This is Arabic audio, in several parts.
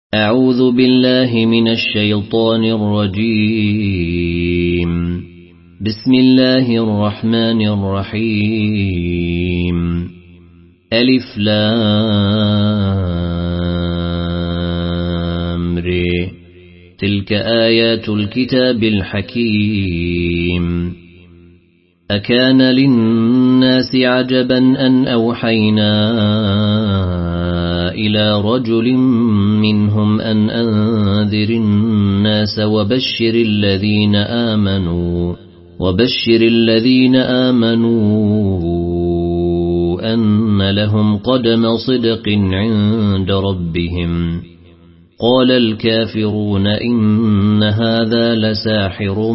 أعوذ بالله من الشيطان الرجيم. بسم الله الرحمن الرحيم. ألف لام ر. تلك آيات الكتاب الحكيم. أكان للناس عجبا أن أوحينا إلى رجل منهم أن أنذر الناس وبشر الذين آمنوا أن لهم قدم صدق عند ربهم. قال الكافرون إن هذا لساحر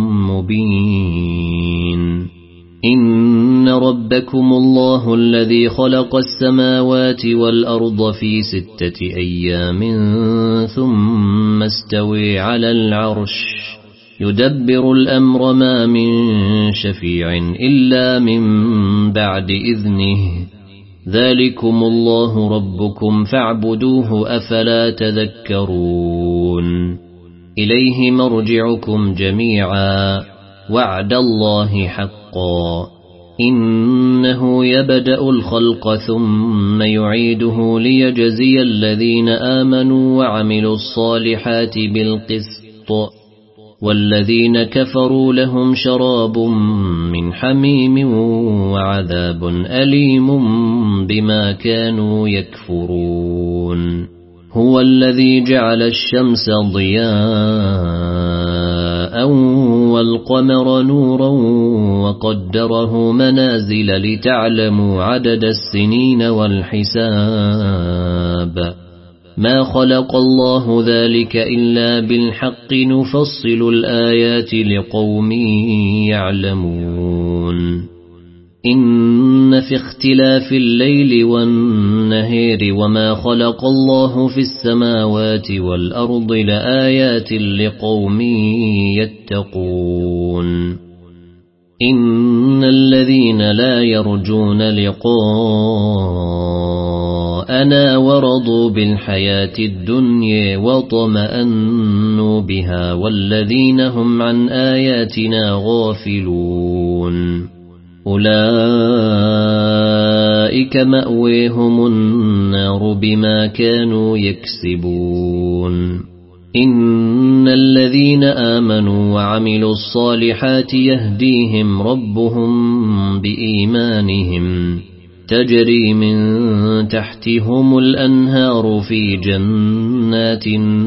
مبين. إن ربكم الله الذي خلق السماوات والأرض في 6 أيام ثم استوى على العرش يدبر الأمر ما من شفيع إلا من بعد إذنه. ذلكم الله ربكم فاعبدوه أفلا تذكرون. إليه مرجعكم جميعا وعد الله حقا. إنه يبدأ الخلق ثم يعيده ليجزي الذين آمنوا وعملوا الصالحات بالقسط والذين كفروا لهم شراب من حميم وعذاب أليم بما كانوا يكفرون. هو الذي جعل الشمس ضياء والقمر نورا وقدره منازل لتعلموا عدد السنين والحساب. ما خلق الله ذلك إلا بالحق نفصل الآيات لقوم يعلمون. إن في اختلاف الليل والنهار وما خلق الله في السماوات والأرض لآيات لقوم يتقون. إن الذين لا يرجون لقاءنا ورضوا بالحياة الدنيا وطمأنوا بها والذين هم عن آياتنا غافلون أولئك مأويهم النار بما كانوا يكسبون. إن الذين آمنوا وعملوا الصالحات يهديهم ربهم بإيمانهم تجري من تحتهم الأنهار في جنات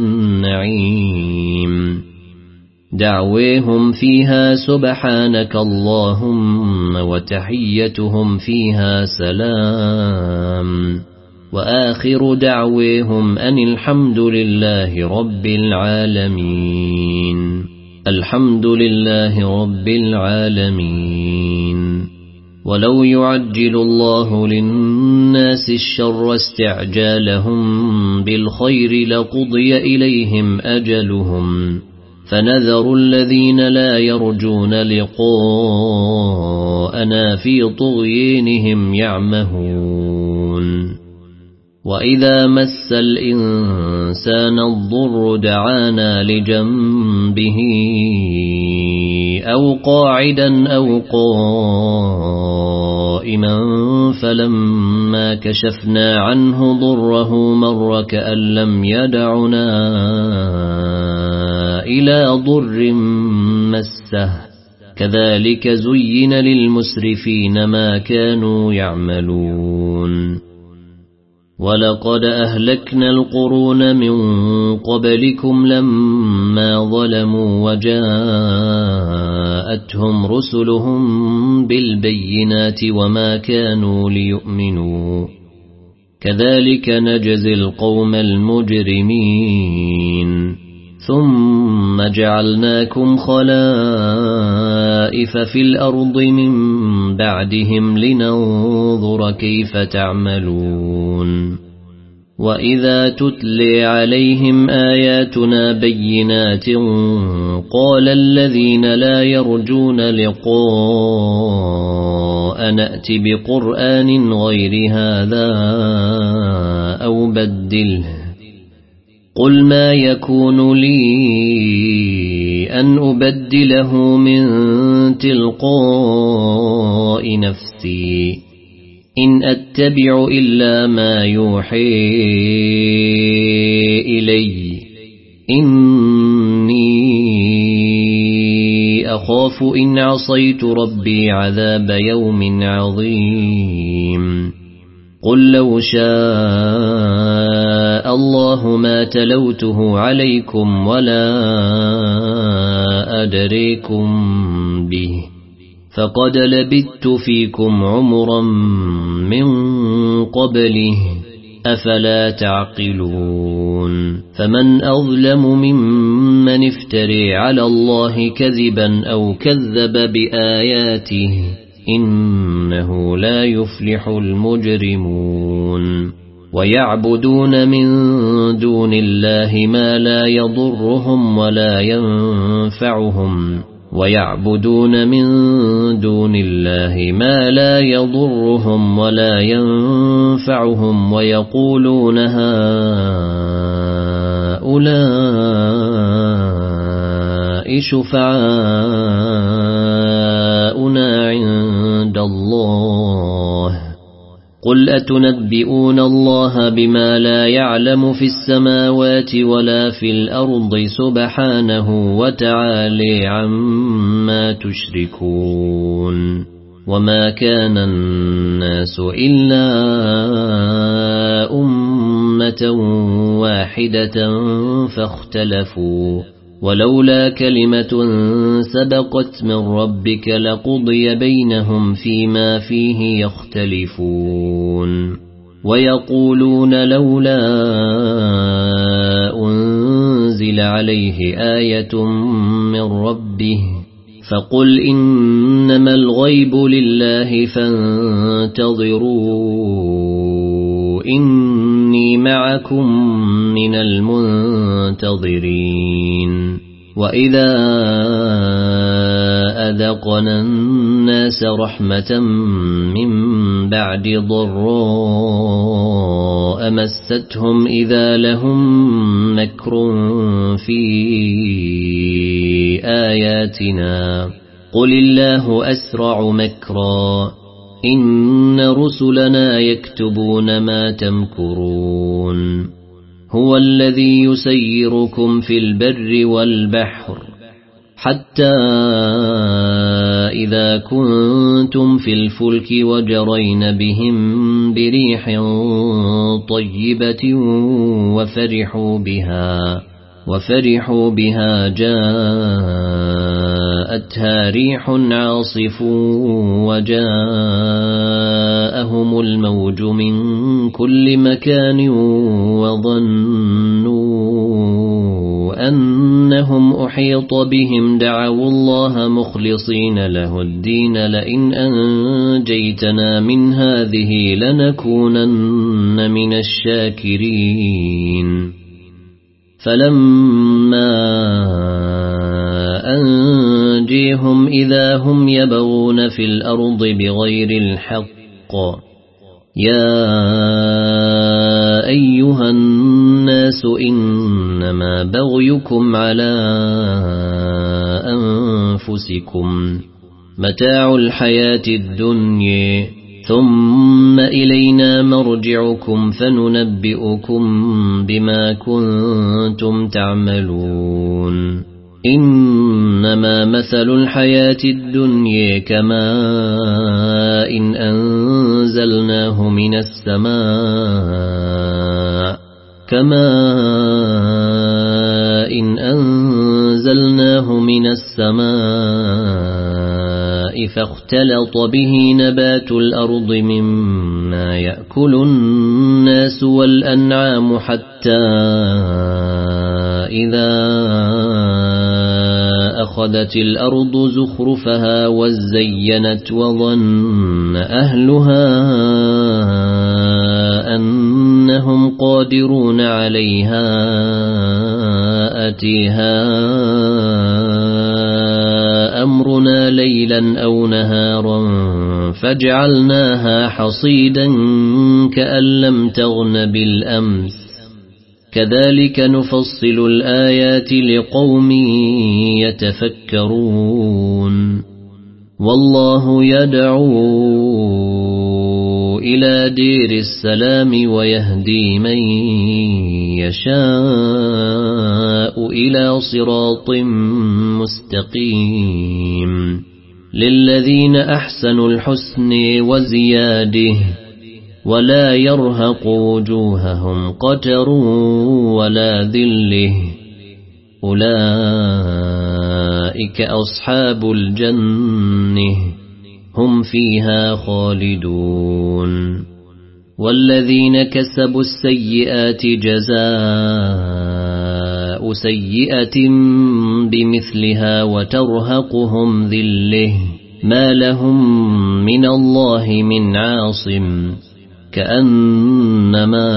النعيم. دعويهم فيها سبحانك اللهم وتحيتهم فيها سلام وآخر دعويهم أن الحمد لله رب العالمين. الحمد لله رب العالمين. ولو يعجل الله للناس الشر استعجالهم بالخير لقضي إليهم أجلهم فنذر الذين لا يرجون لقاءنا في طغيانهم يعمهون. وإذا مس الإنسان الضر دعانا لجنبه أو قاعدا أو قائما فلما كشفنا عنه ضره مر كأن لم يدعنا إلى ضر مسه. كذلك زين للمسرفين ما كانوا يعملون. ولقد أهلكنا القرون من قبلكم لما ظلموا وجاءتهم رسلهم بالبينات وما كانوا ليؤمنوا. كذلك نجزي القوم المجرمين. ثم جعلناكم خلائف في الأرض من بعدهم لننظر كيف تعملون. وإذا تتلي عليهم آياتنا بينات قال الذين لا يرجون لقاء نأت بقرآن غير هذا أو بدله قل ما يكون لي أن أبدله من تلقاء نفسي إن أتبع إلا ما يوحي إلي إني أخاف إن عصيت ربي عذاب يوم عظيم قل لو شاء الله ما تلوته عليكم ولا أدريكم به فقد لبثت فيكم عمرا من قبله أفلا تعقلون فمن أظلم ممن افتري على الله كذبا أو كذب بآياته إنه لا يفلح المجرمون ويعبدون من دون الله ما لا يضرهم ولا ينفعهم ويعبدون من دون الله ما لا يضرهم ولا ينفعهم ويقولون هؤلاء شفعاؤنا عند الله قل أتنبئون الله بما لا يعلم في السماوات ولا في الأرض سبحانه وتعالى عما تشركون وما كان الناس إلا أمة واحدة فاختلفوا ولولا كلمة سبقت من ربك لقضي بينهم فيما فيه يختلفون ويقولون لولا أنزل عليه آية من ربه فقل إنما الغيب لله فانتظروا إني معكم من المنتظرين وإذا أذقنا الناس رحمة من بعد ضراء مستهم إذا لهم مكر في آياتنا قل الله أسرع مكرا إن رسلنا يكتبون ما تمكرون هو الذي يسيركم في البر والبحر حتى إذا كنتم في الفلك وجرين بهم بريح طيبة وفرحوا بها جاءتها ريح عاصف وجاءهم الموج من كل مكان وظنوا أنهم أحيط بهم دعوا الله مخلصين له الدين لئن أنجيتنا من هذه لنكونن من الشاكرين فلما أنجيهم إذا هم يبغون في الأرض بغير الحق يا أيها الناس إنما بغيكم على أنفسكم متاع الحياة الدنيا ثم إلينا مرجعكم فننبئكم بما كنتم تعملون إنما مثل الحياة الدنيا كماء إن أنزلناه من السماء فاختلط به نبات الأرض مما يأكل الناس والأنعام حتى إذا أخذت الأرض زخرفها وزينت وظن أهلها أنهم قادرون عليها أتيها أمرنا ليلا أو نهارا فجعلناها حصيدا كأن لم تغن بالأمس كذلك نفصل الآيات لقوم يتفكرون والله يدعو إلى دير السلام ويهدي من يشاء إلى صراط مستقيم للذين أحسنوا الحسن وزياده ولا يرهق وجوههم قتر ولا ذله أولئك أصحاب الجنة هم فيها خالدون والذين كسبوا السيئات جزاء سيئة بمثلها وترهقهم ذله ما لهم من الله من عاصم كأنما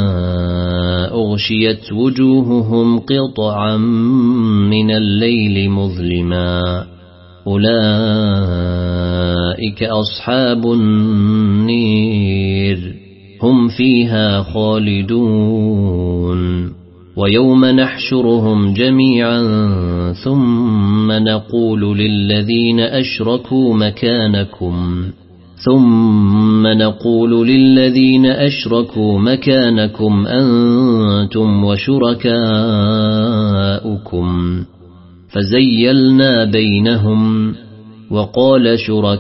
أغشيت وجوههم قطعا من الليل مظلما أولئك أصحاب النير هم فيها خالدون ويوم نحشرهم جميعا ثم نقول للذين أشركوا مكانكم أنتم وشركاؤكم فزيلنا بينهم وقال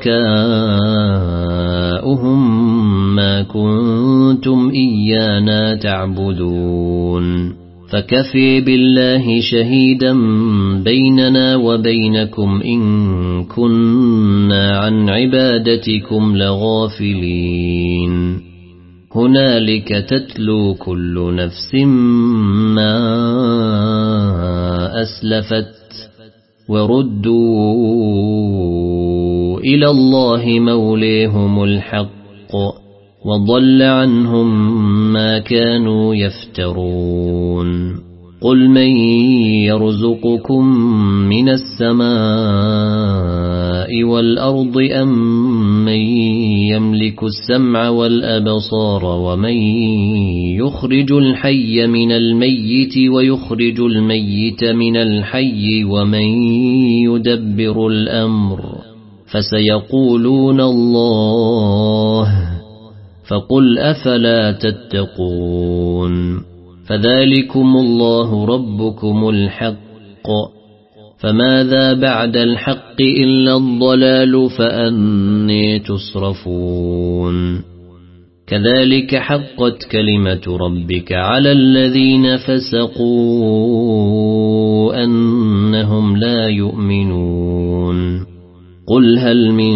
شركاؤهم ما كنتم إيانا تعبدون فكفي بالله شهيدا بيننا وبينكم إن كنا عن عبادتكم لغافلين هنالك تتلو كل نفس ما أسلفت وردوا إلى الله موليهم الحق وضل عنهم ما كانوا يفترون قل من يرزقكم من السماء والأرض أم من يملك السمع والأبصار ومن يخرج الحي من الميت ويخرج الميت من الحي ومن يدبر الأمر فسيقولون الله فقل أفلا تتقون فذلكم الله ربكم الحق فماذا بعد الحق إلا الضلال فأني تصرفون كذلك حقت كلمة ربك على الذين فسقوا أنهم لا يؤمنون قل هل من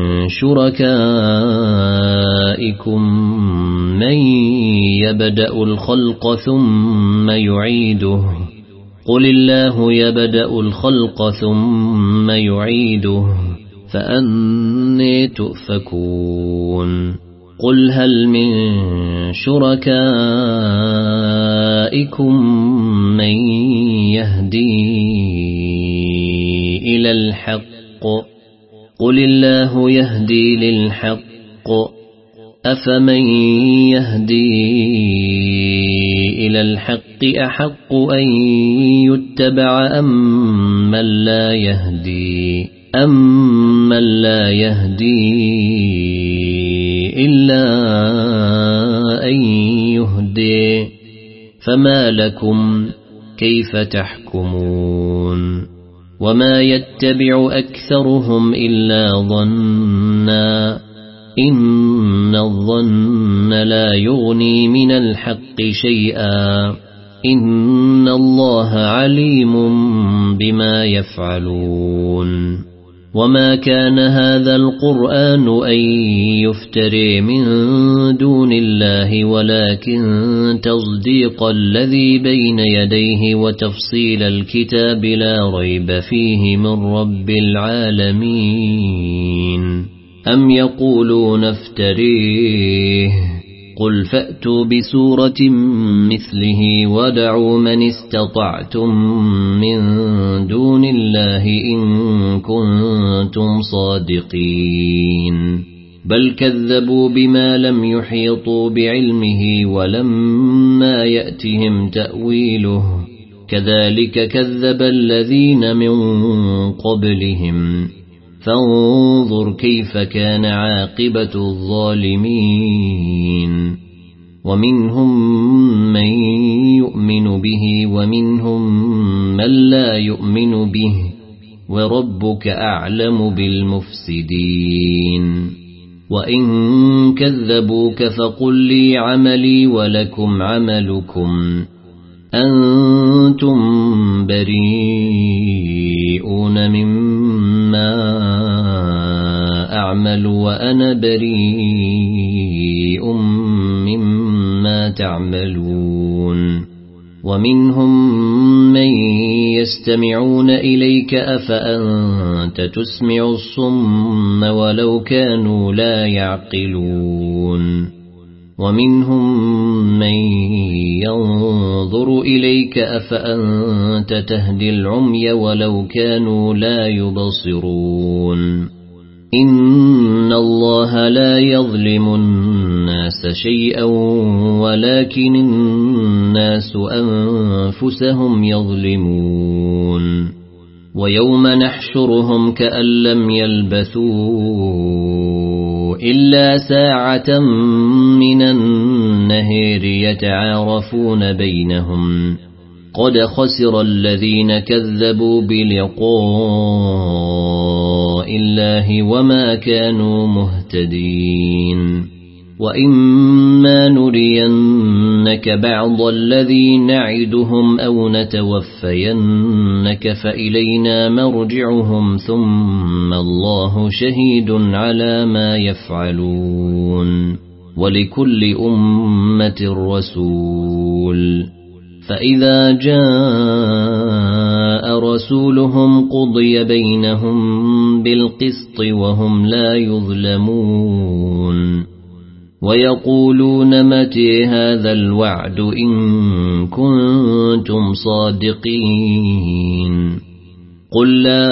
شركائكم من يبدأ الخلق ثم يعيده قل الله يبدأ الخلق ثم يعيده فأني تؤفكون قل هل من شركائكم من يهدي إلى الحق قل الله يهدي للحق أفمن يهدي إلى الحق أحق أن يتبع أمن لا يهدي إلا أن يهدي فما لكم كيف تحكمون وما يتبع أكثرهم إلا ظنا إن الظن لا يغني من الحق شيئا إن الله عليم بما يفعلون وما كان هذا القرآن أن يفتري من دون الله ولكن تصديق الذي بين يديه وتفصيل الكتاب لا ريب فيه من رب العالمين أم يقولون افتريه قل فأتوا بسورة مثله ودعوا من استطعتم من دون الله إن كنتم صادقين بل كذبوا بما لم يحيطوا بعلمه ولما يأتهم تأويله كذلك كذب الذين من قبلهم فانظر كيف كان عاقبة الظالمين ومنهم من يؤمن به ومنهم من لا يؤمن به وربك أعلم بالمفسدين وإن كذبوك فقل لي عملي ولكم عملكم أنتم بريئون مما أعمل وأنا بريء مما تعملون ومنهم من يستمعون إليك أفأنت تسمع الصم ولو كانوا لا يعقلون ومنهم من ينظر إليك أفأنت تهدي العمي ولو كانوا لا يبصرون إن الله لا يظلم الناس شيئا ولكن الناس أنفسهم يظلمون ويوم نحشرهم كأن لم يلبثوا إلا ساعة من النهار يتعارفون بينهم قد خسر الذين كذبوا بلقاء الله وما كانوا مهتدين وإما نرينك بعض الذي نعدهم أو نتوفينك فإلينا مرجعهم ثم الله شهيد على ما يفعلون ولكل أمة رسول فإذا جاء رسولهم قضي بينهم بالقسط وهم لا يظلمون ويقولون متى هذا الوعد إن كنتم صادقين قل لا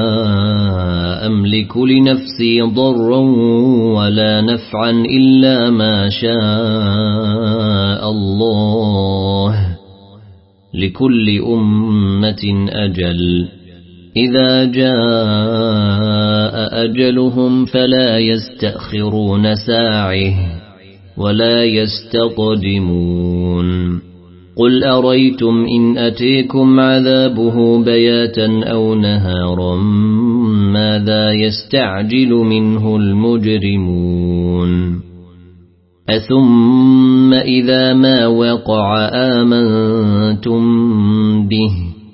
أملك لنفسي ضرا ولا نفعا إلا ما شاء الله لكل أمة أجل إذا جاء أجلهم فلا يستأخرون ساعة ولا يستقدمون قل أريتم إن أتيكم عذابه بياتا أو نهارا ماذا يستعجل منه المجرمون أثم إذا ما وقع آمنتم به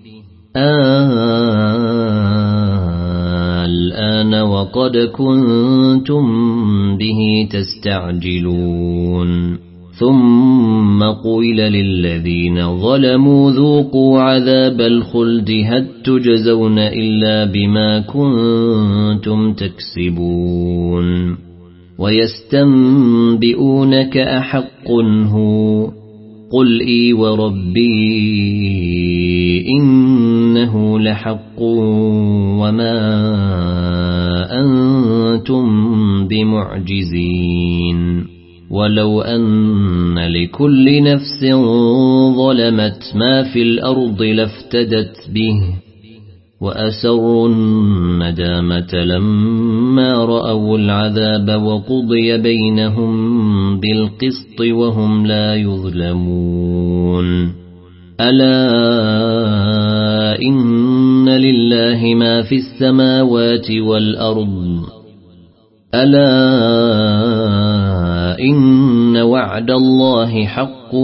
الآن وقد كنتم به تستعجلون ثم قيل للذين ظلموا ذوقوا عذاب الخلد هل تجزون إلا بما كنتم تكسبون ويستنبئونك أحق هو قل إي وربي إنه لحق وما أنتم بمعجزين ولو أن لكل نفس ظلمت ما في الأرض لافتدت به وأسروا الندامة لما رأوا العذاب وقضي بينهم بالقسط وهم لا يظلمون ألا إن لله ما في السماوات والأرض ألا إن وعد الله حق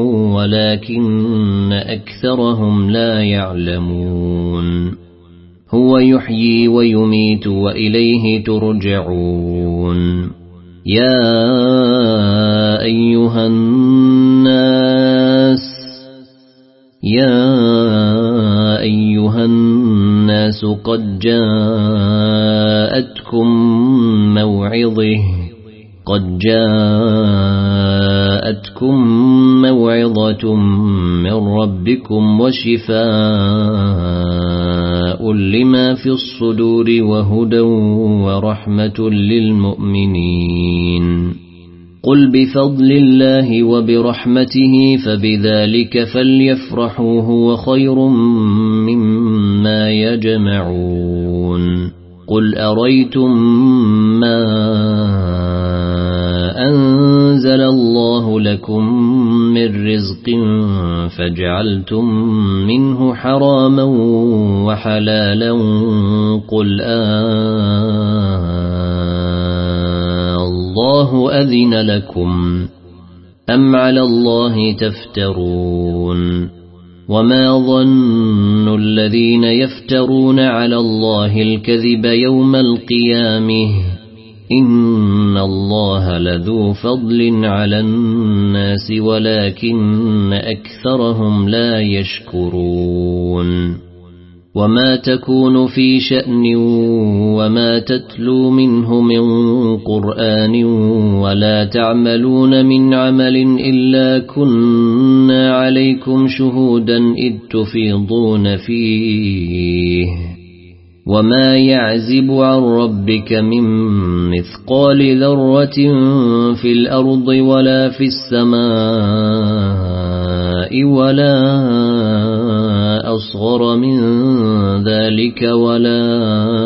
ولكن أكثرهم لا يعلمون هو يحيي ويميت وإليه ترجعون يا أيها الناس قد جاءتكم موعظة من ربكم وشفاء وشفاء لما في الصدور وهدى ورحمة للمؤمنين قل بفضل الله وبرحمته فبذلك فليفرحوا هو خير مما يجمعون قل أريتم ما أنزل الله لكم من رزق فجعلتم منه حراما وحلالا قل الله أذن لكم أم على الله تفترون وما ظن الذين يفترون على الله الكذب يوم القيامة إن الله لذو فضل على الناس ولكن أكثرهم لا يشكرون وما تكون في شأن وما تتلو منه من قرآن ولا تعملون من عمل إلا كنا عليكم شهودا إذ تفيضون فيه وما يعزب عن ربك من مثقال ذرة في الأرض ولا في السماء ولا أصغر من ذلك ولا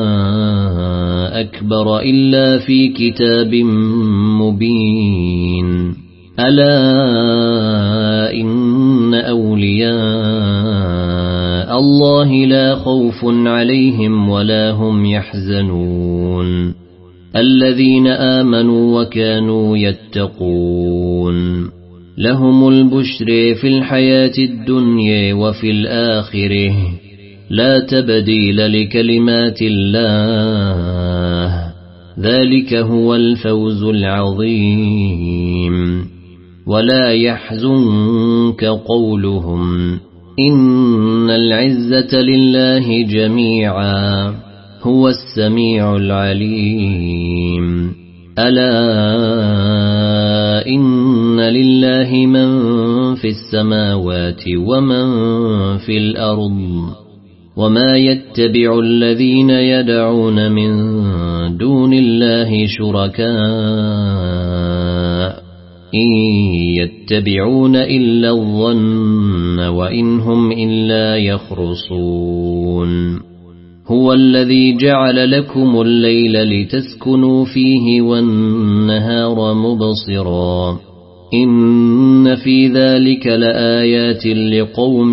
أكبر إلا في كتاب مبين ألا إن أولياء الله لا خوف عليهم ولا هم يحزنون الذين آمنوا وكانوا يتقون لهم البشر في الحياة الدنيا وفي الآخرة لا تبديل لكلمات الله ذلك هو الفوز العظيم ولا يحزنك قولهم إن العزة لله جميعا هو السميع العليم ألا إن لله من في السماوات ومن في الأرض وما يتبع الذين يدعون من دون الله شركاء إن يتبعون إلا الظن وإن هم إلا يخرصون هو الذي جعل لكم الليل لتسكنوا فيه والنهار مبصرا إن في ذلك لآيات لقوم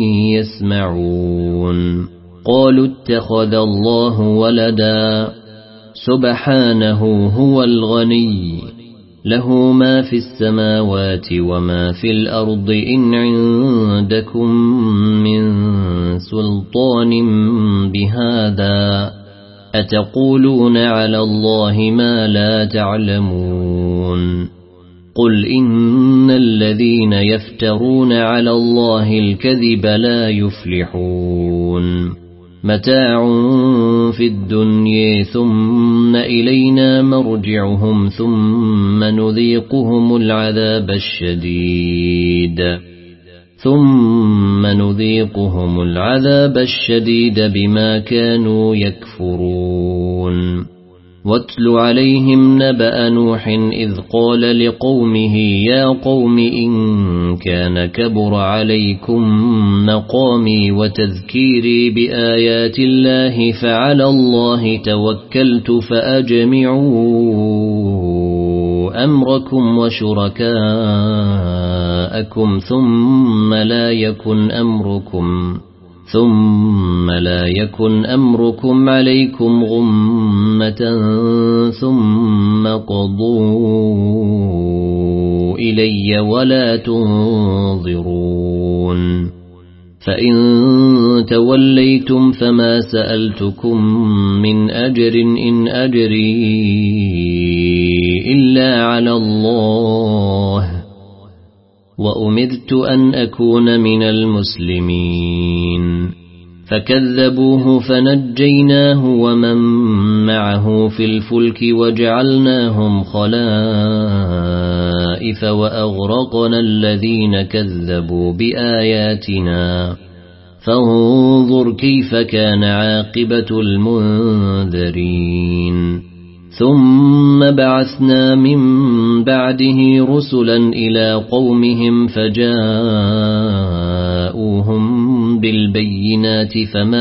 يسمعون قالوا اتخذ الله ولدا سبحانه هو الغني له ما في السماوات وما في الأرض إن عندكم من سلطان بهذا أتقولون على الله ما لا تعلمون قل إن الذين يفترون على الله الكذب لا يفلحون متاع في الدنيا ثم إلينا مرجعهم ثم نذيقهم العذاب الشديد بما كانوا يكفرون واتل عليهم نبأ نوح إذ قال لقومه يا قوم إن كان كبر عليكم مقامي وتذكيري بآيات الله فعلى الله توكلت فأجمعوا أمركم وشركاءكم ثم لا يكن أمركم عليكم غمة ثم قضوا إلي ولا تنظرون فإن توليتم فما سألتكم من أجر إن أجري إلا على الله وأمرت أن أكون من المسلمين فكذبوه فنجيناه ومن معه في الفلك وجعلناهم خلائف وأغرقنا الذين كذبوا بآياتنا فانظر كيف كان عاقبة المنذرين ثم بعثنا من بعده رسلا إلى قومهم فجاءوهم بالبينات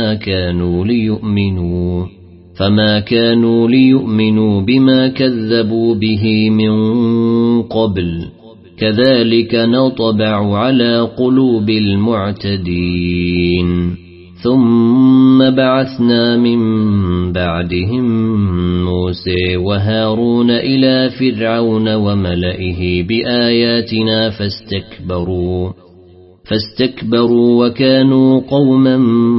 فما كانوا ليؤمنوا بما كذبوا به من قبل كذلك نطبع على قلوب المعتدين ثم بعثنا من بعدهم موسى وهارون إلى فرعون وملئه بآياتنا فاستكبروا وكانوا قوما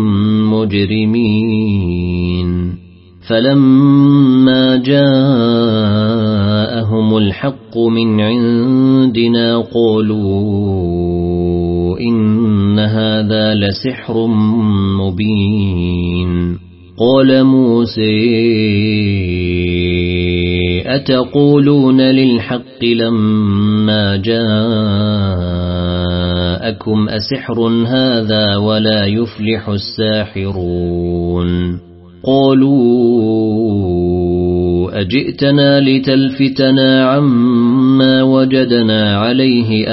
مجرمين فلما جاءهم الحق من عندنا قالوا إن هذا لسحر مبين قال موسى أتقولون للحق لما جاءكم أسحر هذا ولا يفلح الساحرون قالوا أجئتنا لتلفتنا عما وجدنا عليه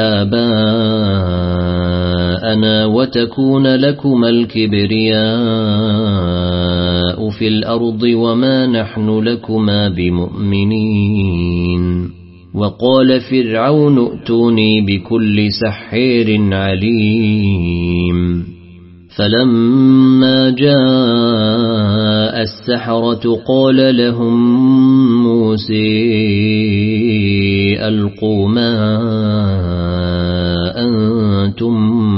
آباءنا وتكون لكما الكبرياء في الأرض وما نحن لكما بمؤمنين وقال فرعون ائتوني بكل سحير عليم فلما جاء السحرة قال لهم موسى ألقوا ما أنتم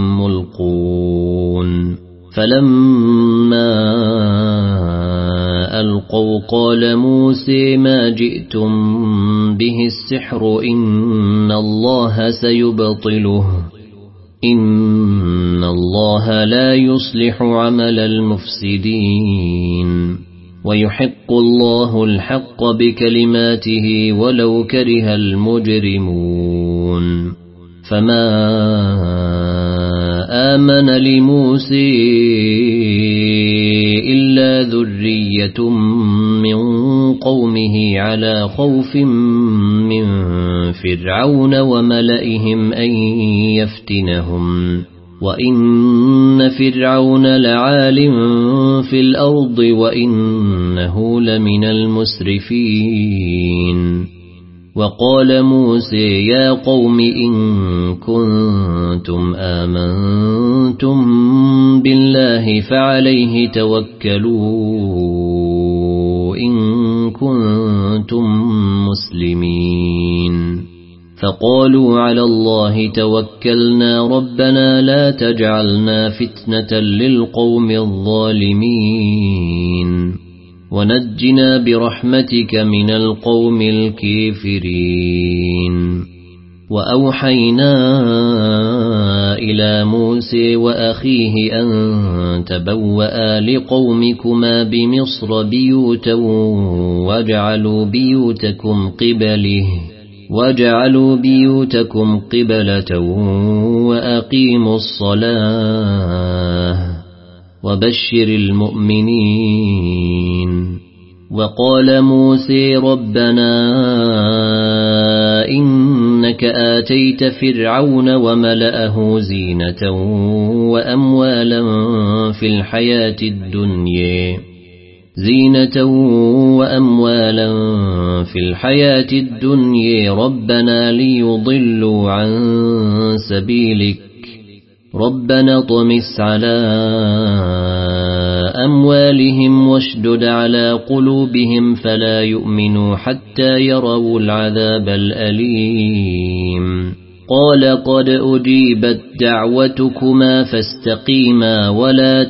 ملقون فلما ألقوا قال موسى ما جئتم به السحر إن الله سيبطله إن الله لا يصلح عمل المفسدين ويحق الله الحق بكلماته ولو كره المجرمون فما آمن لموسى إلا ذرية من قومه على خوف من فرعون وملئهم أن يفتنهم وإن فرعون لعال في الأرض وإنه لمن المسرفين وقال موسى يا قوم إن كنتم آمنتم بالله فعليه توكلوا إن كنتم مسلمين فقالوا على الله توكلنا ربنا لا تجعلنا فتنة للقوم الظالمين ونجنا برحمتك من القوم الكافرين وأوحينا إلى موسى وأخيه أن تبوأ لقومكما بمصر بيوتا واجعلوا بيوتكم قبلة وأقيموا الصلاة وبشر المؤمنين وقال موسى ربنا إنك آتيت فرعون وملأه زينة وأموالا في الحياة الدنيا ربنا ليضلوا عن سبيلك ربنا طمس على أموالهم واشدد على قلوبهم فلا يؤمنوا حتى يروا العذاب الأليم قال قد أجيبت دعوتكما فاستقيما ولا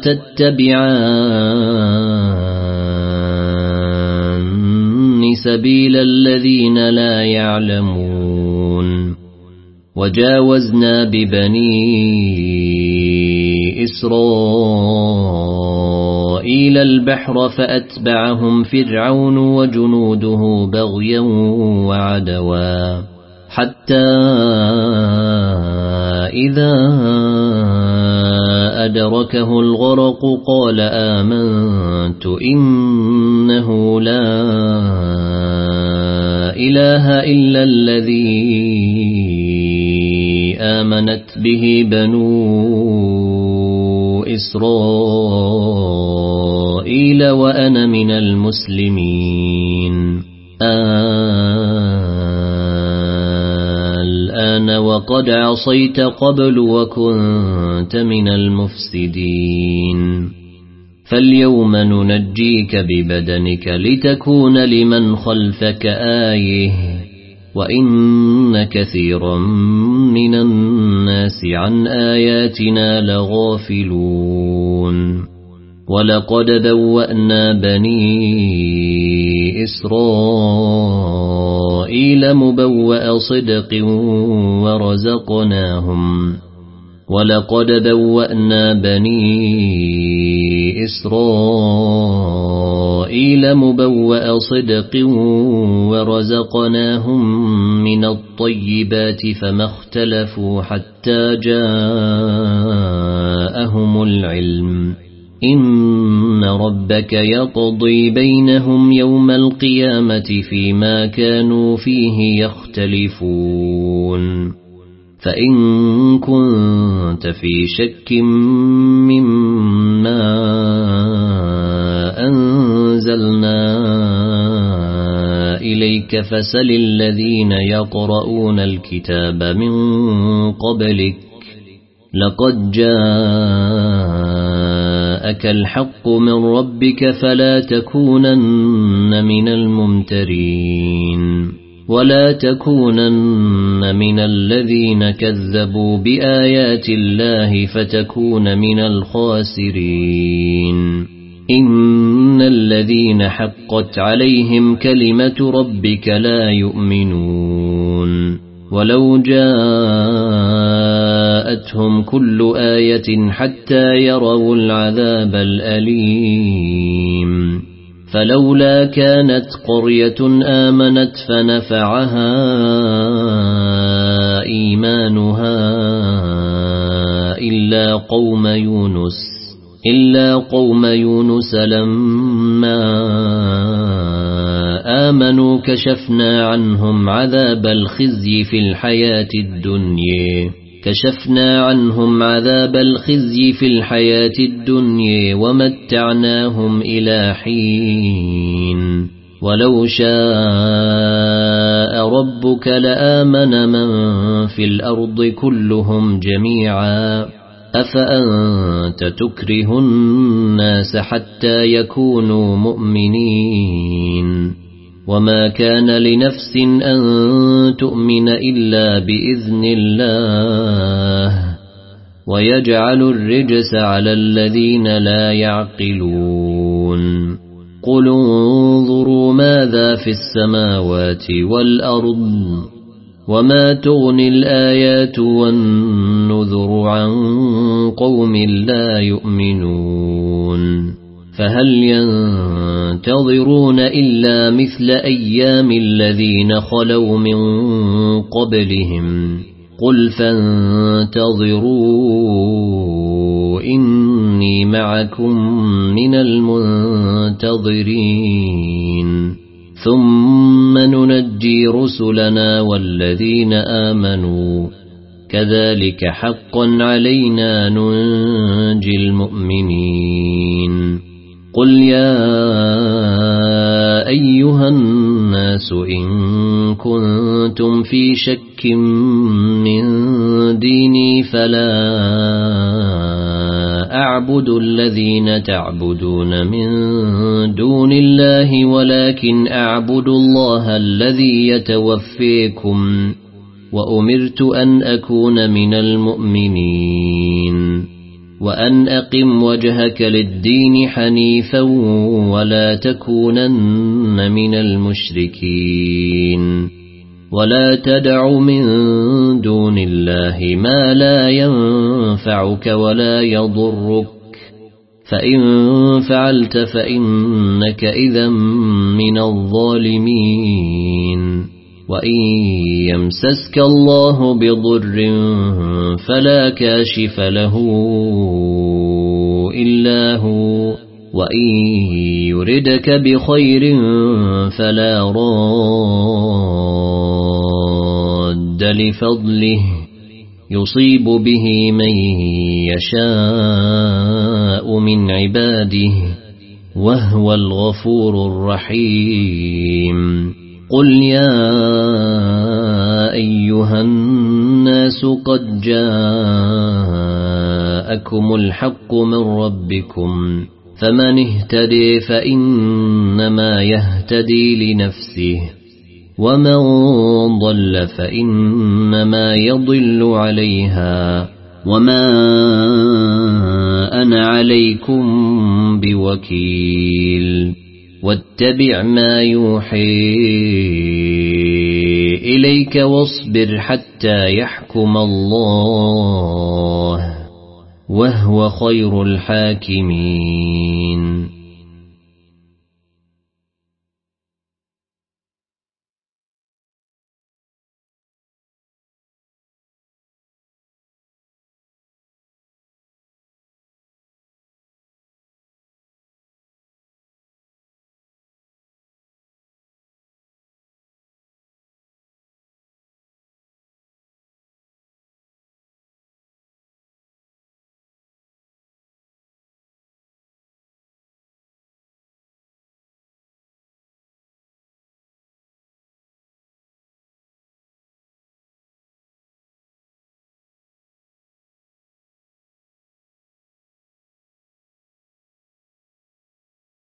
تتبعان سبيل الذين لا يعلمون وجاوزنا ببني إسرائيل البحر فأتبعهم فرعون وجنوده بغيا وعدوا حتى إذا أدركه الغرق قال آمنت إنه لا إله إلا الذي آمنت به بنو إسرائيل وأنا من المسلمين الآن وقد عصيت قبل وكنت من المفسدين فاليوم ننجيك ببدنك لتكون لمن خلفك آية وإن كثيرا من الناس عن آياتنا لغافلون ولقد بوأنا بني إسرائيل مبوأ صدق ورزقناهم من الطيبات فما اختلفوا حتى جاءهم العلم إن ربك يقضي بينهم يوم القيامة فيما كانوا فيه يختلفون فإن كنت في شك مما أنزلنا إليك فسل الذين يقرؤون الكتاب من قبلك لقد جاءك الحق من ربك فلا تكونن من الممترين ولا تكونن من الذين كذبوا بآيات الله فتكون من الخاسرين إن الذين حقت عليهم كلمة ربك لا يؤمنون ولو جاءتهم كل آية حتى يروا العذاب الأليم فلولا كانت قرية آمنت فنفعها إيمانها إلا قوم يونس لما آمنوا كشفنا عنهم عذاب الخزي في الحياة الدنيا ومتعناهم إلى حين ولو شاء ربك لآمن من في الأرض كلهم جميعا أفأنت تكره الناس حتى يكونوا مؤمنين وما كان لنفس أن تؤمن إلا بإذن الله ويجعل الرجس على الذين لا يعقلون قل انظروا ماذا في السماوات والأرض وما تغني الآيات والنذر عن قوم لا يؤمنون فهل ينتظرون إلا مثل أيام الذين خلوا من قبلهم قل فانتظروا إني معكم من المنتظرين ثم ننجي رسلنا والذين آمنوا كذلك حقا علينا ننجي المؤمنين قل يا أيها الناس إن كنتم في شك من ديني فلا أعبد الذين تعبدون من دون الله ولكن أعبد الله الذي يتوفيكم وأمرت أن أكون من المؤمنين وأن أقم وجهك للدين حنيفا ولا تكونن من المشركين ولا تدع من دون الله ما لا ينفعك ولا يضرك فإن فعلت فإنك إذا من الظالمين وإن يمسسك الله بضر فلا كاشف له إلا هو وإن يردك بخير فلا راد لفضله يصيب به من يشاء من عباده وهو الغفور الرحيم قل يا أيها الناس قد جاءكم الحق من ربكم فمن اهتدي فإنما يهتدي لنفسه ومن ضل فإنما يضل عليها وما أنا عليكم بوكيل واتبع ما يوحي إليك واصبر حتى يحكم الله وهو خير الحاكمين